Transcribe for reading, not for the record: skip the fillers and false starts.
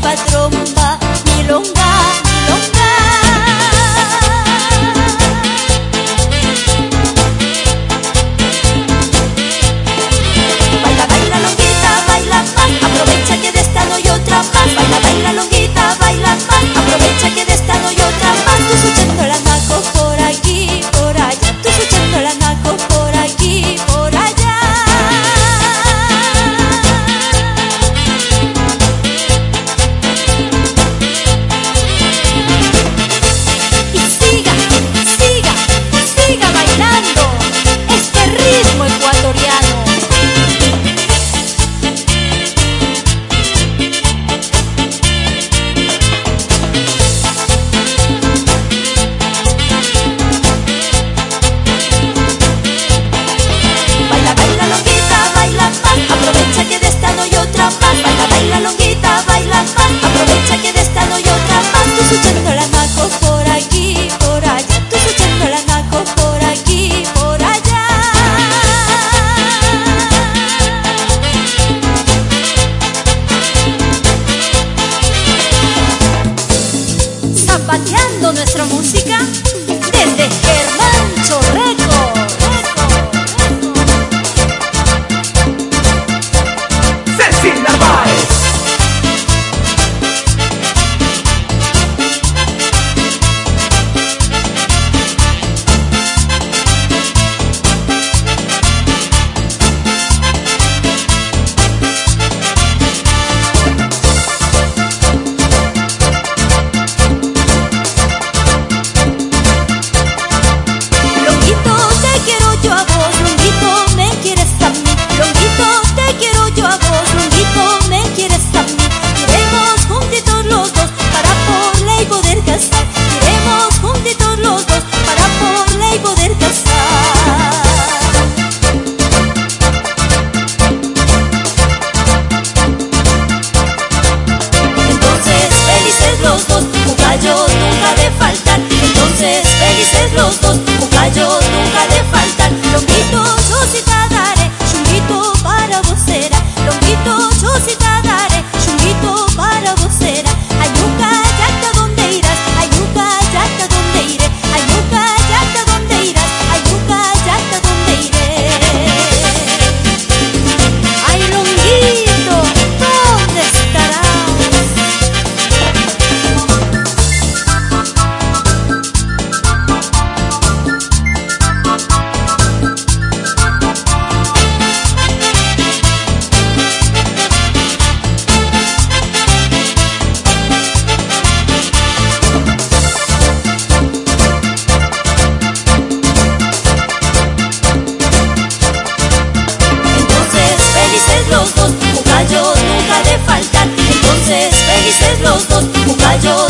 trompa, trompa, milonga, milonga. Baila, baila, longuita, baila más, aprovecha que de esta no hay otra más. Baila, baila, longuita, baila más, aprovecha que de esta no hay otra más. Tú escuchando la naco por aquí, por allá, tú escuchando la naco por aquí, por allá. Y siga, siga, siga bailando este ritmo ecuatoriano. Baila, baila, longuita, baila más, aprovecha que de esta no hay otra más. Baila, baila, longuita, baila más, aprovecha que de esta no hay otra más. Tú escuchando la naco por aquí, por allá, tú escuchando la naco por aquí, por allá. Zapateando nuestra música desde Germán Chorreco. Ceci Narváez. Longuito, te quiero yo a vos, longuito, me quieres a mí. Longuito, te quiero yo a vos, longuito, me quieres a mí. Iremos juntitos los dos para por ley poder casar. Iremos juntitos los dos para por ley poder casar. Entonces felices los dos, cucayos nunca de faltar. Entonces felices los dos, cucayos nunca de faltar. Longuito, yo sí te daré, chunguito para vos será. Longuito, yo sí te daré, chunguito para vos será. Ayuca, yata, ¿dónde irás? Ayuca, yata, ¿dónde iré? Ayuca, yata, ¿dónde irás? Ayuca, yata, ¿dónde iré? Ay, longuito, ¿dónde estarás? Entonces felices los dos, cucayos nunca de faltar. Entonces felices los dos, cucayos